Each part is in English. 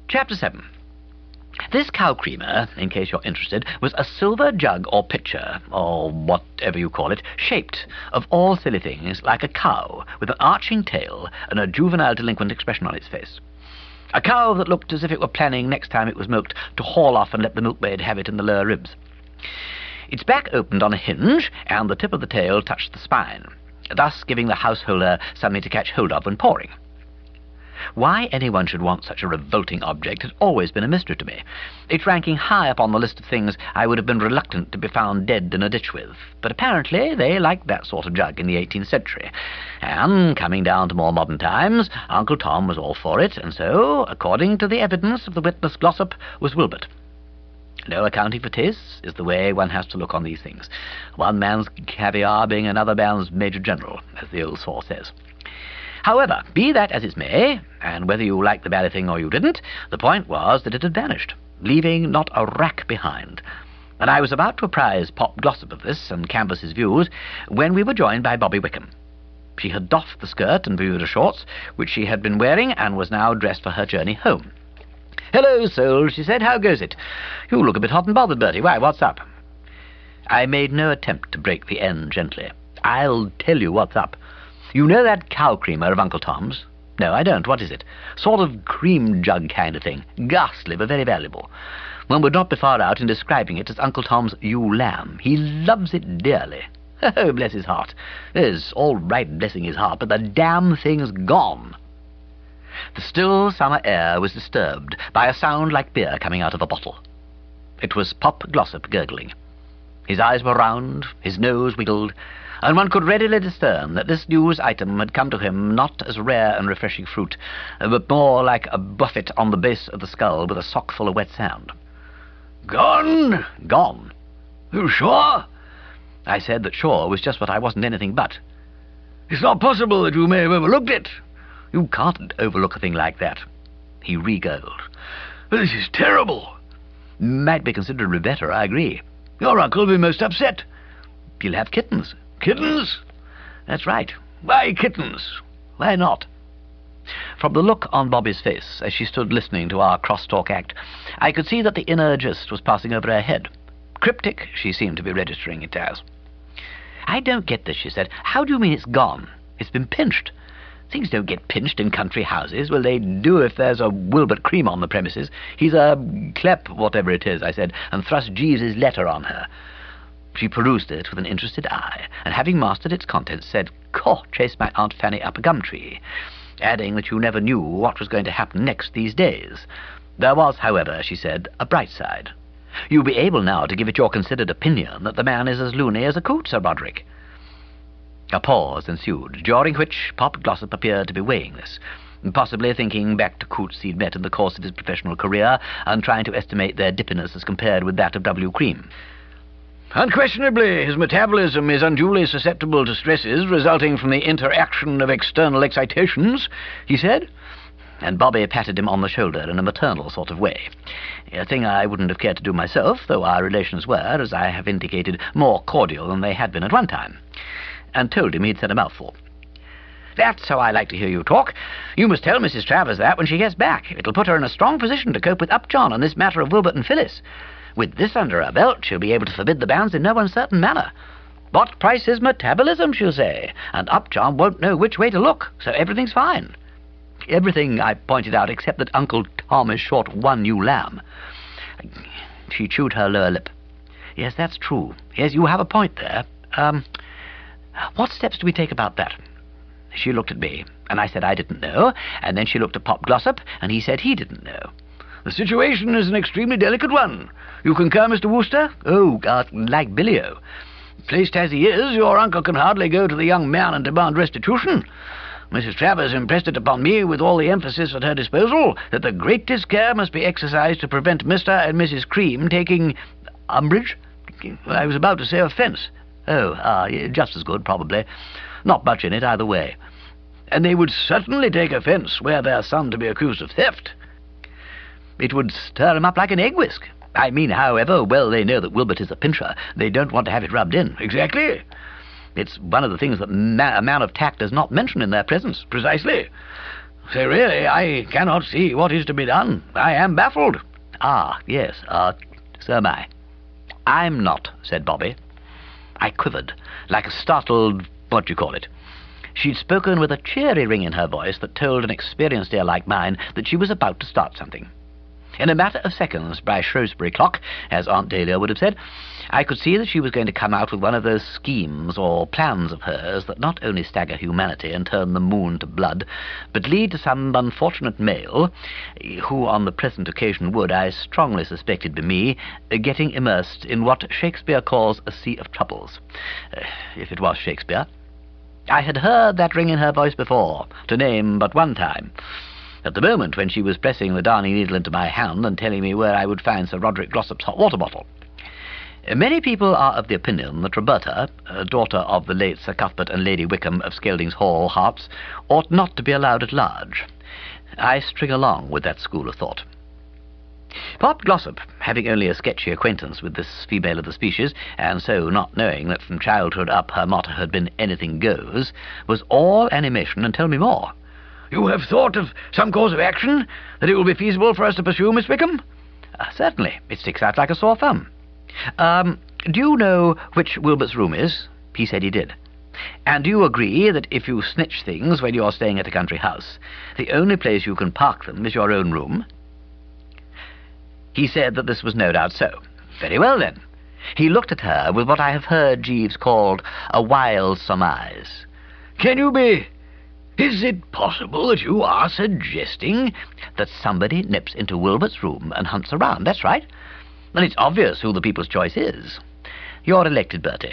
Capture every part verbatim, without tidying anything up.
Chapter seven. This cow creamer, in case you're interested, was a silver jug or pitcher, or whatever you call it, shaped, of all silly things, like a cow, with an arching tail and a juvenile delinquent expression on its face. A cow that looked as if it were planning, next time it was milked, to haul off and let the milkmaid have it in the lower ribs. Its back opened on a hinge, and the tip of the tail touched the spine, thus giving the householder something to catch hold of when pouring. Why anyone should want such a revolting object has always been a mystery to me, it ranking high up on the list of things I would have been reluctant to be found dead in a ditch with. But apparently they liked that sort of jug in the eighteenth century, and, coming down to more modern times, Uncle Tom was all for it, and so, according to the evidence of the witness Glossop, was Wilbert. No accounting for tastes is the way one has to look on these things, one man's caviar being another man's major general, as the old saw says. However, be that as it may, and whether you liked the bally thing or you didn't, the point was that it had vanished, leaving not a rack behind. And I was about to apprise Pop Glossop of this and canvass his views, when we were joined by Bobby Wickham. She had doffed the skirt and Bermuda shorts, which she had been wearing, and was now dressed for her journey home. "Hello, soul," she said. "How goes it? You look a bit hot and bothered, Bertie. Why, what's up?" I made no attempt to break the end gently. "I'll tell you what's up. You know that cow creamer of Uncle Tom's?" "No, I don't. What is it?" "Sort of cream jug kind of thing. Ghastly, but very valuable. One would not be far out in describing it as Uncle Tom's ewe lamb. He loves it dearly. Oh, bless his heart. It's all right blessing his heart, but the damn thing's gone." The still summer air was disturbed by a sound like beer coming out of a bottle. It was Pop Glossop gurgling. His eyes were round, his nose wiggled, and one could readily discern that this news item had come to him not as rare and refreshing fruit, but more like a buffet on the base of the skull with a sock full of wet sand. "Gone?" "Gone." "You sure?" I said that sure was just what I wasn't anything but. "It's not possible that you may have overlooked it." "You can't overlook a thing like that." He re-gurgled. "This is terrible." "Might be considerably better, I agree." "Your uncle will be most upset." "He'll have kittens." "Kittens?" "That's right." "Why kittens?" "Why not?" From the look on Bobby's face as she stood listening to our cross-talk act, I could see that the inner gist was passing over her head. Cryptic she seemed to be registering it as. "I don't get this," she said. "How do you mean it's gone? It's been pinched. Things don't get pinched in country houses." "Well, they do if there's a Wilbert cream on the premises. He's a clep, whatever it is," I said, and thrust Jeeves's letter on her. She perused it with an interested eye, and having mastered its contents, said, "Caw, chase my Aunt Fanny up a gum tree," adding that you never knew what was going to happen next these days. There was, however, she said, a bright side. "You'll be able now to give it your considered opinion that the man is as loony as a coot, Sir Roderick." A pause ensued, during which Pop Glossop appeared to be weighing this, possibly thinking back to coots he'd met in the course of his professional career, and trying to estimate their dippiness as compared with that of W. Cream. "Unquestionably, his metabolism is unduly susceptible to stresses resulting from the interaction of external excitations," he said, and Bobby patted him on the shoulder in a maternal sort of way, a thing I wouldn't have cared to do myself, though our relations were, as I have indicated, more cordial than they had been at one time, and told him he'd said a mouthful. "That's how I like to hear you talk. You must tell Missus Travers that when she gets back. It'll put her in a strong position to cope with Upjohn on this matter of Wilbert and Phyllis. With this under her belt, she'll be able to forbid the banns in no uncertain manner. What price is metabolism, she'll say, and Upjohn won't know which way to look, so everything's fine." "Everything," I pointed out, "except that Uncle Tom is short one ewe lamb." She chewed her lower lip. "Yes, that's true. Yes, you have a point there. Um, what steps do we take about that?" She looked at me, and I said I didn't know, and then she looked at Pop Glossop, and he said he didn't know. "The situation is an extremely delicate one. You concur, Mister Wooster?" "Oh, uh, like Billy-o." "Placed as he is, your uncle can hardly go to the young man and demand restitution. Missus Travers impressed it upon me, with all the emphasis at her disposal, that the greatest care must be exercised to prevent Mister and Missus Cream taking umbrage. I was about to say offence. Oh, ah, just as good, probably. Not much in it either way. And they would certainly take offence were their son to be accused of theft." "It would stir him up like an egg whisk. I mean, however well they know that Wilbert is a pincher, they don't want to have it rubbed in." "Exactly." "It's one of the things that ma- a man of tact does not mention in their presence." "Precisely." So really, I cannot see what is to be done. I am baffled. Ah, yes, uh, so am I. I'm not, said Bobby. I quivered, like a startled, what do you call it? She'd spoken with a cheery ring in her voice that told an experienced ear like mine that she was about to start something. In a matter of seconds, by Shrewsbury clock, as Aunt Dahlia would have said, I could see that she was going to come out with one of those schemes or plans of hers that not only stagger humanity and turn the moon to blood, but lead to some unfortunate male, who on the present occasion would, I strongly suspected be me, getting immersed in what Shakespeare calls a sea of troubles. Uh, if it was Shakespeare. I had heard that ring in her voice before, to name but one time. At the moment when she was pressing the darning needle into my hand and telling me where I would find Sir Roderick Glossop's hot water bottle. Many people are of the opinion that Roberta, uh, daughter of the late Sir Cuthbert and Lady Wickham of Skeldings Hall, Herts, ought not to be allowed at large. I string along with that school of thought. Pop Glossop, having only a sketchy acquaintance with this female of the species, and so not knowing that from childhood up her motto had been anything goes, was all animation and tell me more. You have thought of some course of action that it will be feasible for us to pursue, Miss Wickham? Uh, certainly. It sticks out like a sore thumb. Um, do you know which Wilbert's room is? He said he did. And do you agree that if you snitch things when you're staying at a country house, the only place you can park them is your own room? He said that this was no doubt so. Very well, then. He looked at her with what I have heard Jeeves called a wild surmise. Can you be... Is it possible that you are suggesting that somebody nips into Wilbert's room and hunts around? That's right. And it's obvious who the people's choice is. You're elected, Bertie.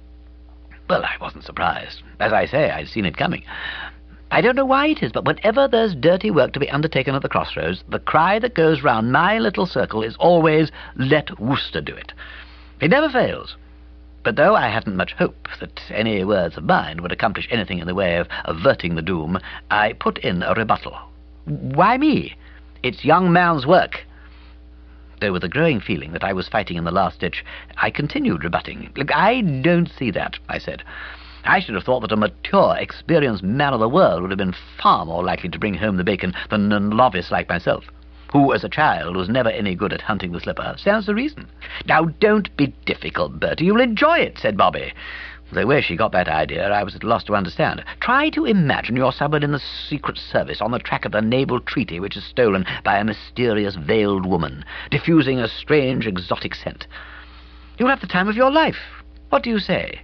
Well, I wasn't surprised. As I say, I'd seen it coming. I don't know why it is, but whenever there's dirty work to be undertaken at the crossroads, the cry that goes round my little circle is always, let Wooster do it. It never fails. But though I hadn't much hope that any words of mine would accomplish anything in the way of averting the doom, I put in a rebuttal. Why me? It's young man's work. Though with a growing feeling that I was fighting in the last ditch, I continued rebutting. Look, I don't see that, I said. I should have thought that a mature, experienced man of the world would have been far more likely to bring home the bacon than a novice like myself, who, as a child, was never any good at hunting the slipper. Stands to reason. Now, don't be difficult, Bertie. You'll enjoy it, said Bobby. Though where she got that idea, I was at a loss to understand. Try to imagine you're someone in the Secret Service on the track of the naval treaty which is stolen by a mysterious veiled woman, diffusing a strange, exotic scent. You'll have the time of your life. What do you say?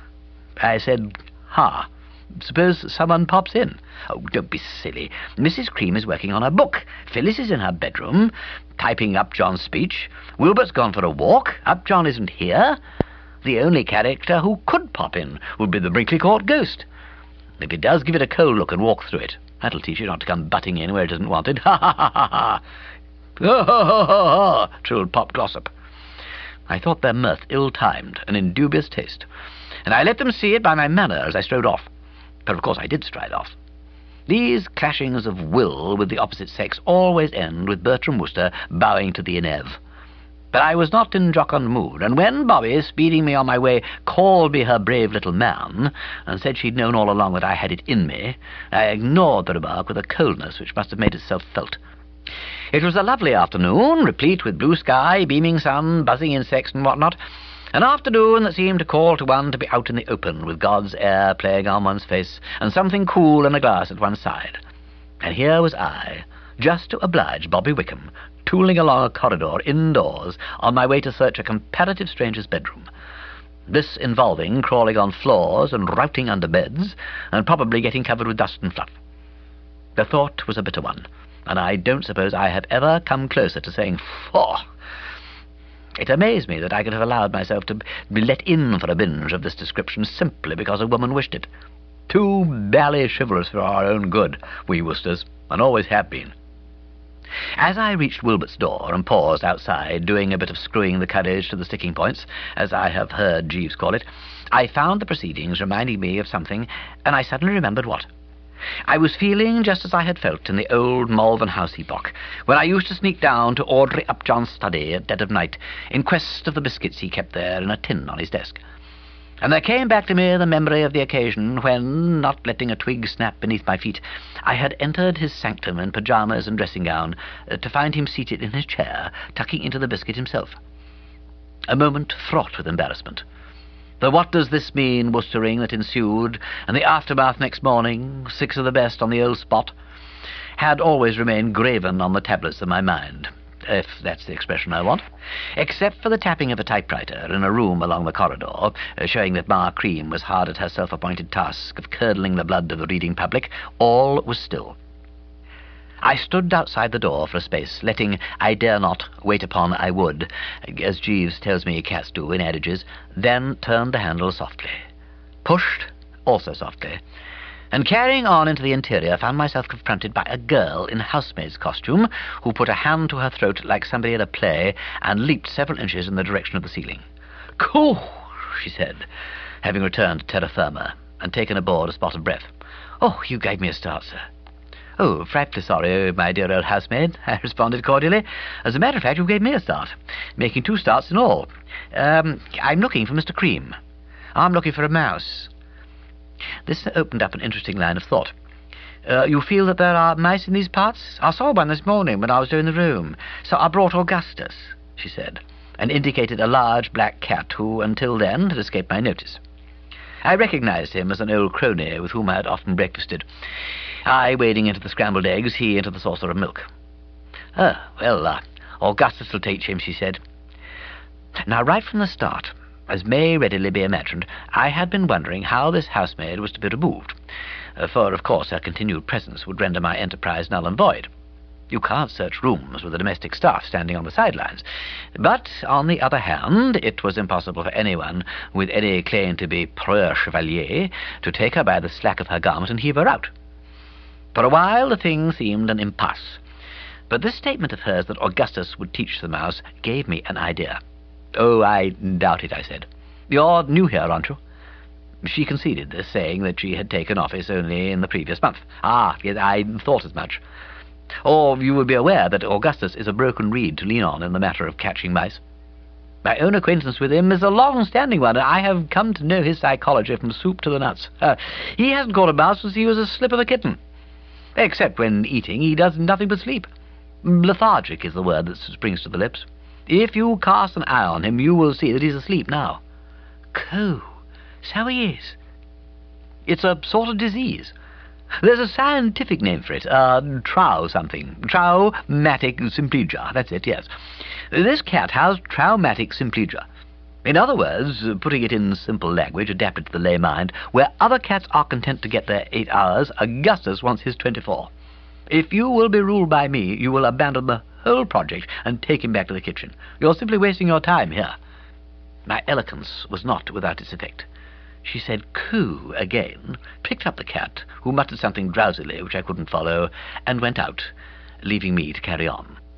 I said, ha. Suppose someone pops in. Oh, don't be silly. Missus Cream is working on her book. Phyllis is in her bedroom, typing Upjohn's speech. Wilbert's gone for a walk. Upjohn isn't here. The only character who could pop in would be the Brinkley Court ghost. If he does, give it a cold look and walk through it. That'll teach you not to come butting in where it isn't wanted. Ha ha ha ha ha! Ha ha ha ha ha! Trilled Pop Glossop. I thought their mirth ill-timed and in dubious taste, and I let them see it by my manner as I strode off. But of course I did stride off. These clashings of will with the opposite sex always end with Bertram Wooster bowing to the inev. But I was not in jocund mood, and when Bobby, speeding me on my way, called me her brave little man, and said she'd known all along that I had it in me, I ignored the remark with a coldness which must have made itself felt. It was a lovely afternoon, replete with blue sky, beaming sun, buzzing insects and what-not, an afternoon that seemed to call to one to be out in the open, with God's air playing on one's face, and something cool in a glass at one's side. And here was I, just to oblige Bobby Wickham, tooling along a corridor indoors on my way to search a comparative stranger's bedroom. This involving crawling on floors and routing under beds, and probably getting covered with dust and fluff. The thought was a bitter one, and I don't suppose I have ever come closer to saying, "Faugh!" It amazed me that I could have allowed myself to be let in for a binge of this description simply because a woman wished it. Too bally chivalrous for our own good, we Woosters, and always have been. As I reached Wilbert's door and paused outside, doing a bit of screwing the courage to the sticking points, as I have heard Jeeves call it, I found the proceedings reminding me of something, and I suddenly remembered what. I was feeling just as I had felt in the old Malvern House epoch, when I used to sneak down to Audrey Upjohn's study at dead of night, in quest of the biscuits he kept there in a tin on his desk. And there came back to me the memory of the occasion when, not letting a twig snap beneath my feet, I had entered his sanctum in pyjamas and dressing gown, uh, to find him seated in his chair, tucking into the biscuit himself. A moment fraught with embarrassment. The what does this mean mustering that ensued, and the aftermath next morning, six of the best on the old spot, had always remained graven on the tablets of my mind, if that's the expression I want, except for the tapping of a typewriter in a room along the corridor, uh, showing that Ma Cream was hard at her self-appointed task of curdling the blood of the reading public. All was still. I stood outside the door for a space, letting I dare not, wait upon I would, as Jeeves tells me cats do in adages, then turned the handle softly, pushed, also softly, and carrying on into the interior found myself confronted by a girl in housemaid's costume who put a hand to her throat like somebody at a play and leaped several inches in the direction of the ceiling. "Cool," she said, having returned to terra firma and taken aboard a spot of breath. "Oh, you gave me a start, sir." "Oh, frightfully sorry, my dear old housemaid," I responded cordially. "As a matter of fact, you gave me a start, making two starts in all. Um, I'm looking for Mister Cream." "I'm looking for a mouse." This opened up an interesting line of thought. Uh, "you feel that there are mice in these parts? I saw one this morning when I was doing the room, so I brought Augustus," she said, and indicated a large black cat who, until then, had escaped my notice. I recognized him as an old crony with whom I had often breakfasted, I wading into the scrambled eggs, he into the saucer of milk. "Oh, well, uh, Augustus will teach him," she said. Now, right from the start, as may readily be imagined, I had been wondering how this housemaid was to be removed, uh, for, of course, her continued presence would render my enterprise null and void. You can't search rooms with the domestic staff standing on the sidelines. But, on the other hand, it was impossible for anyone with any claim to be preux chevalier to take her by the slack of her garment and heave her out. For a while the thing seemed an impasse, but this statement of hers that Augustus would teach the mouse gave me an idea. "Oh, I doubt it," I said. "You're new here, aren't you?" She conceded this, saying that she had taken office only in the previous month. "Ah, yes, I thought as much. Or you would be aware that Augustus is a broken reed to lean on in the matter of catching mice. My own acquaintance with him is a long-standing one, and I have come to know his psychology from soup to the nuts. Uh, he hasn't caught a mouse since he was a slip of a kitten. Except when eating, he does nothing but sleep. Lethargic is the word that springs to the lips. If you cast an eye on him, you will see that he's asleep now." "Coo, so he is." "It's a sort of disease. There's a scientific name for it, uh, trau something. Traumatic symplegia, that's it, yes. This cat has traumatic symplegia. In other words, putting it in simple language adapted to the lay mind, where other cats are content to get their eight hours, Augustus wants his twenty-four. If you will be ruled by me, you will abandon the whole project and take him back to the kitchen. You're simply wasting your time here." My eloquence was not without its effect. She said "coo" again, picked up the cat, who muttered something drowsily which I couldn't follow, and went out, leaving me to carry on.